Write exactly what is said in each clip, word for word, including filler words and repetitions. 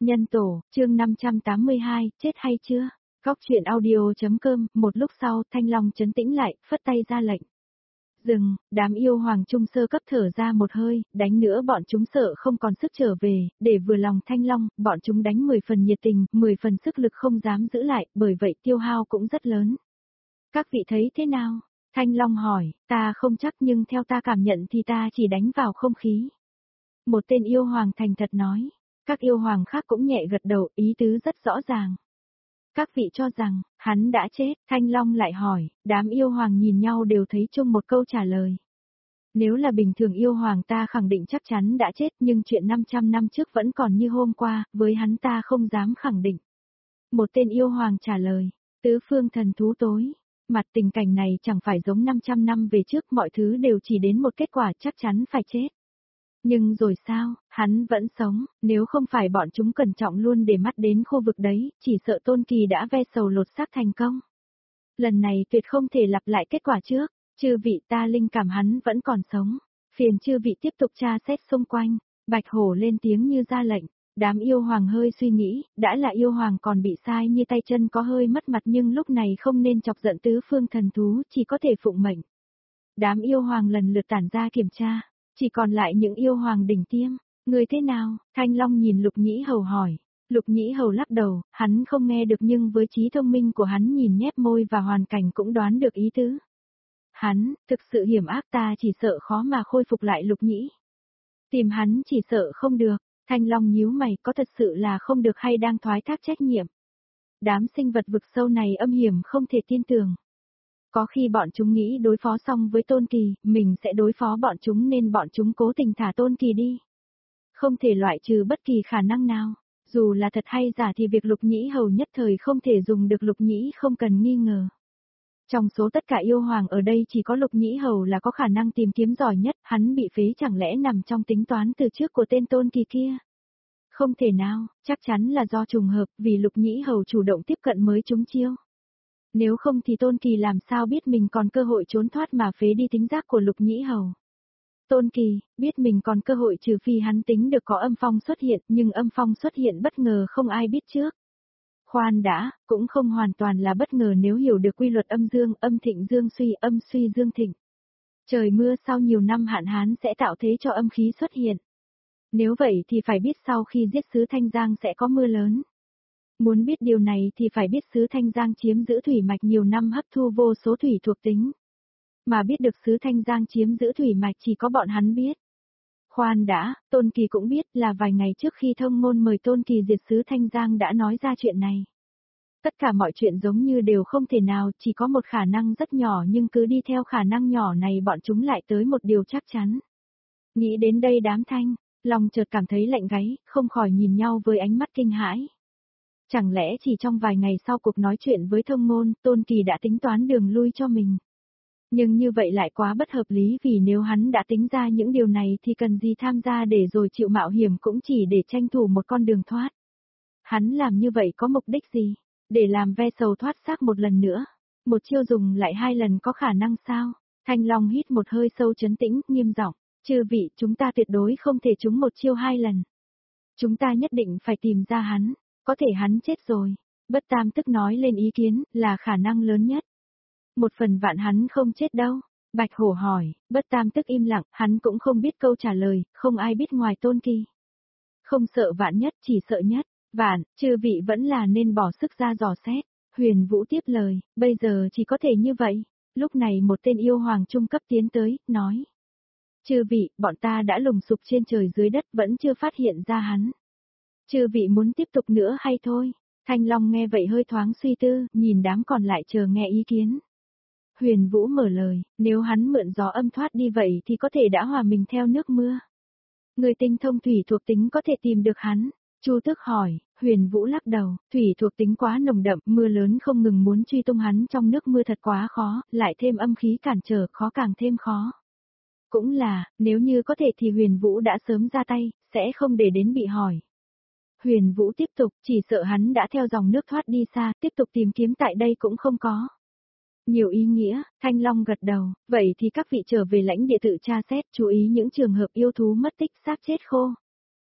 Nhân tổ, chương năm trăm tám mươi hai, chết hay chưa? Góc truyện audio.com, một lúc sau, Thanh Long trấn tĩnh lại, phất tay ra lệnh. Dừng, đám yêu hoàng trung sơ cấp thở ra một hơi, đánh nữa bọn chúng sợ không còn sức trở về, để vừa lòng Thanh Long, bọn chúng đánh mười phần nhiệt tình, mười phần sức lực không dám giữ lại, bởi vậy tiêu hao cũng rất lớn. Các vị thấy thế nào? Thanh Long hỏi, ta không chắc nhưng theo ta cảm nhận thì ta chỉ đánh vào không khí. Một tên yêu hoàng thành thật nói. Các yêu hoàng khác cũng nhẹ gật đầu, ý tứ rất rõ ràng. Các vị cho rằng, hắn đã chết, Thanh Long lại hỏi, đám yêu hoàng nhìn nhau đều thấy chung một câu trả lời. Nếu là bình thường yêu hoàng ta khẳng định chắc chắn đã chết nhưng chuyện năm trăm năm trước vẫn còn như hôm qua, với hắn ta không dám khẳng định. Một tên yêu hoàng trả lời, tứ phương thần thú tối. Mặt tình cảnh này chẳng phải giống năm trăm năm về trước, mọi thứ đều chỉ đến một kết quả chắc chắn phải chết. Nhưng rồi sao, hắn vẫn sống, nếu không phải bọn chúng cẩn trọng luôn để mắt đến khu vực đấy, chỉ sợ Tôn Kỳ đã ve sầu lột xác thành công. Lần này tuyệt không thể lặp lại kết quả trước, chư vị ta linh cảm hắn vẫn còn sống, phiền chư vị tiếp tục tra xét xung quanh, Bạch Hổ lên tiếng như ra lệnh, đám yêu hoàng hơi suy nghĩ, đã là yêu hoàng còn bị sai như tay chân có hơi mất mặt nhưng lúc này không nên chọc giận tứ phương thần thú, chỉ có thể phụng mệnh. Đám yêu hoàng lần lượt tản ra kiểm tra. Chỉ còn lại những yêu hoàng đỉnh tiêm, người thế nào? Thanh Long nhìn Lục Nhĩ Hầu hỏi. Lục Nhĩ Hầu lắc đầu, hắn không nghe được nhưng với trí thông minh của hắn nhìn nhép môi và hoàn cảnh cũng đoán được ý tứ. Hắn, thực sự hiểm ác ta chỉ sợ khó mà khôi phục lại Lục Nhĩ. Tìm hắn chỉ sợ không được, Thanh Long nhíu mày có thật sự là không được hay đang thoái thác trách nhiệm. Đám sinh vật vực sâu này âm hiểm không thể tin tưởng. Có khi bọn chúng nghĩ đối phó xong với Tôn Kỳ, mình sẽ đối phó bọn chúng nên bọn chúng cố tình thả Tôn Kỳ đi. Không thể loại trừ bất kỳ khả năng nào, dù là thật hay giả thì việc Lục Nhĩ Hầu nhất thời không thể dùng được Lục Nhĩ không cần nghi ngờ. Trong số tất cả yêu hoàng ở đây chỉ có Lục Nhĩ Hầu là có khả năng tìm kiếm giỏi nhất, hắn bị phế chẳng lẽ nằm trong tính toán từ trước của tên Tôn Kỳ kia. Không thể nào, chắc chắn là do trùng hợp vì Lục Nhĩ Hầu chủ động tiếp cận mới trúng chiêu. Nếu không thì Tôn Kỳ làm sao biết mình còn cơ hội trốn thoát mà phế đi tính giác của Lục Nhĩ Hầu. Tôn Kỳ, biết mình còn cơ hội trừ phi hắn tính được có âm phong xuất hiện, nhưng âm phong xuất hiện bất ngờ không ai biết trước. Khoan đã, cũng không hoàn toàn là bất ngờ nếu hiểu được quy luật âm dương, âm thịnh dương suy, âm suy dương thịnh. Trời mưa sau nhiều năm hạn hán sẽ tạo thế cho âm khí xuất hiện. Nếu vậy thì phải biết sau khi giết xứ Thanh Giang sẽ có mưa lớn. Muốn biết điều này thì phải biết xứ Thanh Giang chiếm giữ thủy mạch nhiều năm hấp thu vô số thủy thuộc tính. Mà biết được xứ Thanh Giang chiếm giữ thủy mạch chỉ có bọn hắn biết. Khoan đã, Tôn Kỳ cũng biết là vài ngày trước khi thông ngôn mời Tôn Kỳ diệt xứ Thanh Giang đã nói ra chuyện này. Tất cả mọi chuyện giống như đều không thể nào, chỉ có một khả năng rất nhỏ nhưng cứ đi theo khả năng nhỏ này bọn chúng lại tới một điều chắc chắn. Nghĩ đến đây đám Thanh, lòng chợt cảm thấy lạnh gáy, không khỏi nhìn nhau với ánh mắt kinh hãi. Chẳng lẽ chỉ trong vài ngày sau cuộc nói chuyện với thông ngôn, Tôn Kỳ đã tính toán đường lui cho mình. Nhưng như vậy lại quá bất hợp lý vì nếu hắn đã tính ra những điều này thì cần gì tham gia để rồi chịu mạo hiểm cũng chỉ để tranh thủ một con đường thoát. Hắn làm như vậy có mục đích gì? Để làm ve sầu thoát xác một lần nữa. Một chiêu dùng lại hai lần có khả năng sao? Thanh Long hít một hơi sâu trấn tĩnh, nghiêm giọng, chư vị chúng ta tuyệt đối không thể trúng một chiêu hai lần. Chúng ta nhất định phải tìm ra hắn. Có thể hắn chết rồi. Bất Tam tức nói lên ý kiến, là khả năng lớn nhất. Một phần vạn hắn không chết đâu. Bạch Hổ hỏi, Bất Tam tức im lặng, hắn cũng không biết câu trả lời, không ai biết ngoài Tôn Kỳ. Không sợ vạn nhất, chỉ sợ nhất. Vạn, chư vị vẫn là nên bỏ sức ra dò xét. Huyền Vũ tiếp lời, bây giờ chỉ có thể như vậy. Lúc này một tên yêu hoàng trung cấp tiến tới, nói. Chư vị, bọn ta đã lùng sục trên trời dưới đất vẫn chưa phát hiện ra hắn. Chư vị muốn tiếp tục nữa hay thôi? Thanh Long nghe vậy hơi thoáng suy tư, nhìn đám còn lại chờ nghe ý kiến. Huyền Vũ mở lời, nếu hắn mượn gió âm thoát đi vậy thì có thể đã hòa mình theo nước mưa. Người tinh thông thủy thuộc tính có thể tìm được hắn. Chu Tước hỏi, Huyền Vũ lắc đầu, thủy thuộc tính quá nồng đậm, mưa lớn không ngừng muốn truy tung hắn trong nước mưa thật quá khó, lại thêm âm khí cản trở, khó càng thêm khó. Cũng là, nếu như có thể thì Huyền Vũ đã sớm ra tay, sẽ không để đến bị hỏi. Huyền Vũ tiếp tục, chỉ sợ hắn đã theo dòng nước thoát đi xa, tiếp tục tìm kiếm tại đây cũng không có. Nhiều ý nghĩa, Thanh Long gật đầu, vậy thì các vị trở về lãnh địa tự tra xét, chú ý những trường hợp yêu thú mất tích xác chết khô.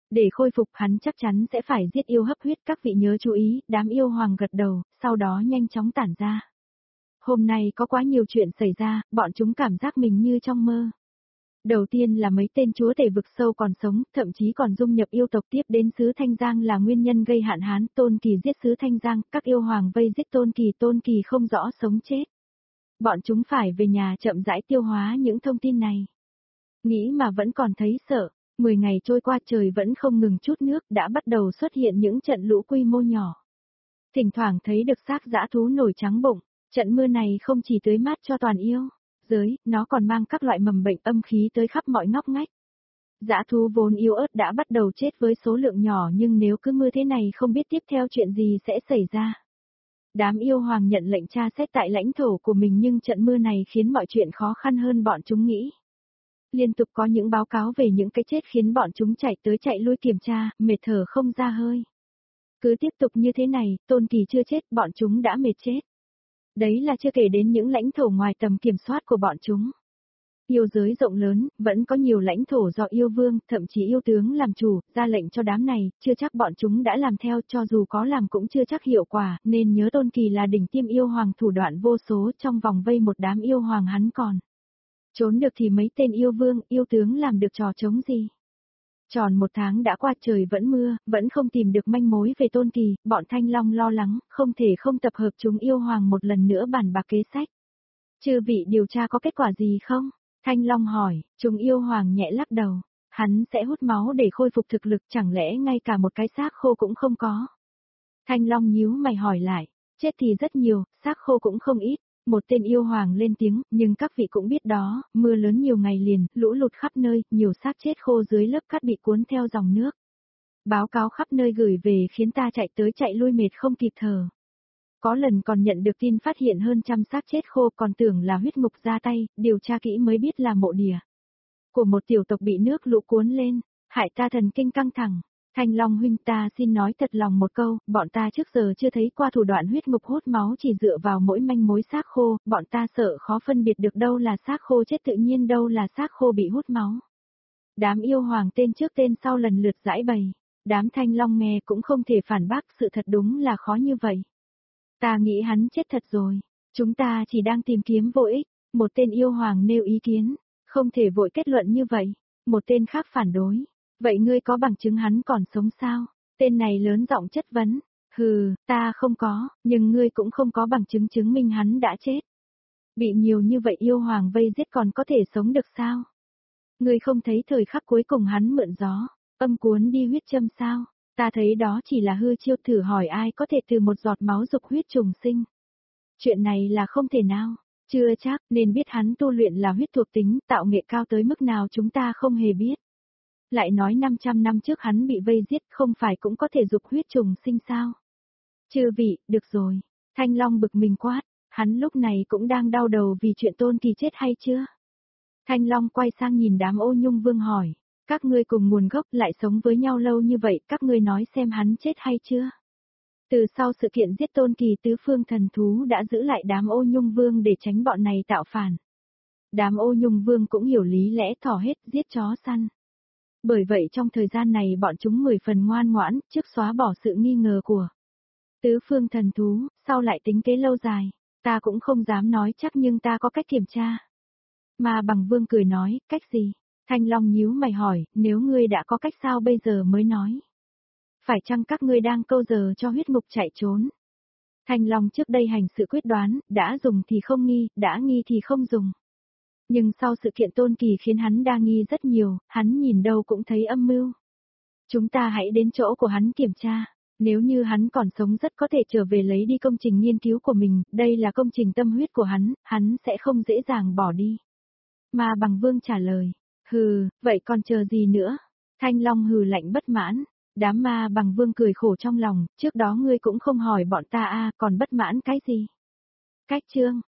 Để khôi phục hắn chắc chắn sẽ phải giết yêu hấp huyết, các vị nhớ chú ý, đám yêu hoàng gật đầu, sau đó nhanh chóng tản ra. Hôm nay có quá nhiều chuyện xảy ra, bọn chúng cảm giác mình như trong mơ. Đầu tiên là mấy tên chúa tể vực sâu còn sống, thậm chí còn dung nhập yêu tộc, tiếp đến xứ Thanh Giang là nguyên nhân gây hạn hán, Tôn Kỳ giết xứ Thanh Giang, các yêu hoàng vây giết Tôn Kỳ, Tôn Kỳ không rõ sống chết. Bọn chúng phải về nhà chậm rãi tiêu hóa những thông tin này. Nghĩ mà vẫn còn thấy sợ, mười ngày trôi qua trời vẫn không ngừng chút nước, đã bắt đầu xuất hiện những trận lũ quy mô nhỏ. Thỉnh thoảng thấy được xác dã thú nổi trắng bụng, trận mưa này không chỉ tưới mát cho toàn yêu giới, nó còn mang các loại mầm bệnh âm khí tới khắp mọi ngóc ngách. Dã thú vốn yếu ớt đã bắt đầu chết với số lượng nhỏ, nhưng nếu cứ mưa thế này không biết tiếp theo chuyện gì sẽ xảy ra. Đám yêu hoàng nhận lệnh tra xét tại lãnh thổ của mình, nhưng trận mưa này khiến mọi chuyện khó khăn hơn bọn chúng nghĩ. Liên tục có những báo cáo về những cái chết khiến bọn chúng chạy tới chạy lui kiểm tra, mệt thở không ra hơi. Cứ tiếp tục như thế này, Tôn Kỳ chưa chết, bọn chúng đã mệt chết. Đấy là chưa kể đến những lãnh thổ ngoài tầm kiểm soát của bọn chúng. Yêu giới rộng lớn, vẫn có nhiều lãnh thổ do yêu vương, thậm chí yêu tướng làm chủ, ra lệnh cho đám này, chưa chắc bọn chúng đã làm theo, cho dù có làm cũng chưa chắc hiệu quả, nên nhớ Tôn Kỳ là đỉnh tiêm yêu hoàng, thủ đoạn vô số, trong vòng vây một đám yêu hoàng hắn còn. Trốn được thì mấy tên yêu vương, yêu tướng làm được trò trống gì. Tròn một tháng đã qua, trời vẫn mưa, vẫn không tìm được manh mối về Tôn Kỳ, bọn Thanh Long lo lắng, không thể không tập hợp chúng yêu hoàng một lần nữa bàn bạc kế sách. Chư vị điều tra có kết quả gì không? Thanh Long hỏi, chúng yêu hoàng nhẹ lắc đầu, hắn sẽ hút máu để khôi phục thực lực, chẳng lẽ ngay cả một cái xác khô cũng không có. Thanh Long nhíu mày hỏi lại, chết thì rất nhiều, xác khô cũng không ít. Một tên yêu hoàng lên tiếng, nhưng các vị cũng biết đó, mưa lớn nhiều ngày liền, lũ lụt khắp nơi, nhiều xác chết khô dưới lớp cát bị cuốn theo dòng nước. Báo cáo khắp nơi gửi về khiến ta chạy tới chạy lui mệt không kịp thở. Có lần còn nhận được tin phát hiện hơn trăm xác chết khô, còn tưởng là huyết ngục ra tay, điều tra kỹ mới biết là mộ đìa của một tiểu tộc bị nước lũ cuốn lên, hại ta thần kinh căng thẳng. Thanh Long huynh, ta xin nói thật lòng một câu, bọn ta trước giờ chưa thấy qua thủ đoạn huyết ngục hút máu chỉ dựa vào mỗi manh mối xác khô, bọn ta sợ khó phân biệt được đâu là xác khô chết tự nhiên, đâu là xác khô bị hút máu. Đám yêu hoàng tên trước tên sau lần lượt giải bày, đám Thanh Long nghe cũng không thể phản bác, sự thật đúng là khó như vậy. Ta nghĩ hắn chết thật rồi, chúng ta chỉ đang tìm kiếm vô ích, một tên yêu hoàng nêu ý kiến, không thể vội kết luận như vậy, một tên khác phản đối. Vậy ngươi có bằng chứng hắn còn sống sao? Tên này lớn giọng chất vấn. Hừ, ta không có, nhưng ngươi cũng không có bằng chứng chứng minh hắn đã chết. Bị nhiều như vậy yêu hoàng vây giết còn có thể sống được sao? Ngươi không thấy thời khắc cuối cùng hắn mượn gió, âm cuốn đi huyết châm sao? Ta thấy đó chỉ là hư chiêu, thử hỏi ai có thể từ một giọt máu dục huyết trùng sinh. Chuyện này là không thể nào, chưa chắc, nên biết hắn tu luyện là huyết thuộc tính, tạo nghệ cao tới mức nào chúng ta không hề biết. Lại nói năm trăm năm trước hắn bị vây giết, không phải cũng có thể dục huyết trùng sinh sao? Chư vị, được rồi. Thanh Long bực mình quát, hắn lúc này cũng đang đau đầu vì chuyện Tôn Kỳ chết hay chưa? Thanh Long quay sang nhìn đám Ô Nhung Vương hỏi, các ngươi cùng nguồn gốc lại sống với nhau lâu như vậy, các ngươi nói xem hắn chết hay chưa? Từ sau sự kiện giết Tôn Kỳ, tứ phương thần thú đã giữ lại đám Ô Nhung Vương để tránh bọn này tạo phản. Đám Ô Nhung Vương cũng hiểu lý lẽ, thỏ hết giết chó săn. Bởi vậy trong thời gian này bọn chúng mười phần ngoan ngoãn, trước xóa bỏ sự nghi ngờ của tứ phương thần thú, sau lại tính kế lâu dài, ta cũng không dám nói chắc nhưng ta có cách kiểm tra. Mà Bằng Vương cười nói, cách gì? Thanh Long nhíu mày hỏi, nếu ngươi đã có cách sao bây giờ mới nói? Phải chăng các ngươi đang câu giờ cho huyết ngục chạy trốn? Thanh Long trước đây hành sự quyết đoán, đã dùng thì không nghi, đã nghi thì không dùng. Nhưng sau sự kiện Tôn Kỳ khiến hắn đa nghi rất nhiều, hắn nhìn đâu cũng thấy âm mưu. Chúng ta hãy đến chỗ của hắn kiểm tra, nếu như hắn còn sống rất có thể trở về lấy đi công trình nghiên cứu của mình, đây là công trình tâm huyết của hắn, hắn sẽ không dễ dàng bỏ đi. Mà Bằng Vương trả lời, hừ, vậy còn chờ gì nữa? Thanh Long hừ lạnh bất mãn, đám Ma Bằng Vương cười khổ trong lòng, trước đó ngươi cũng không hỏi bọn ta a, còn bất mãn cái gì? Cách chương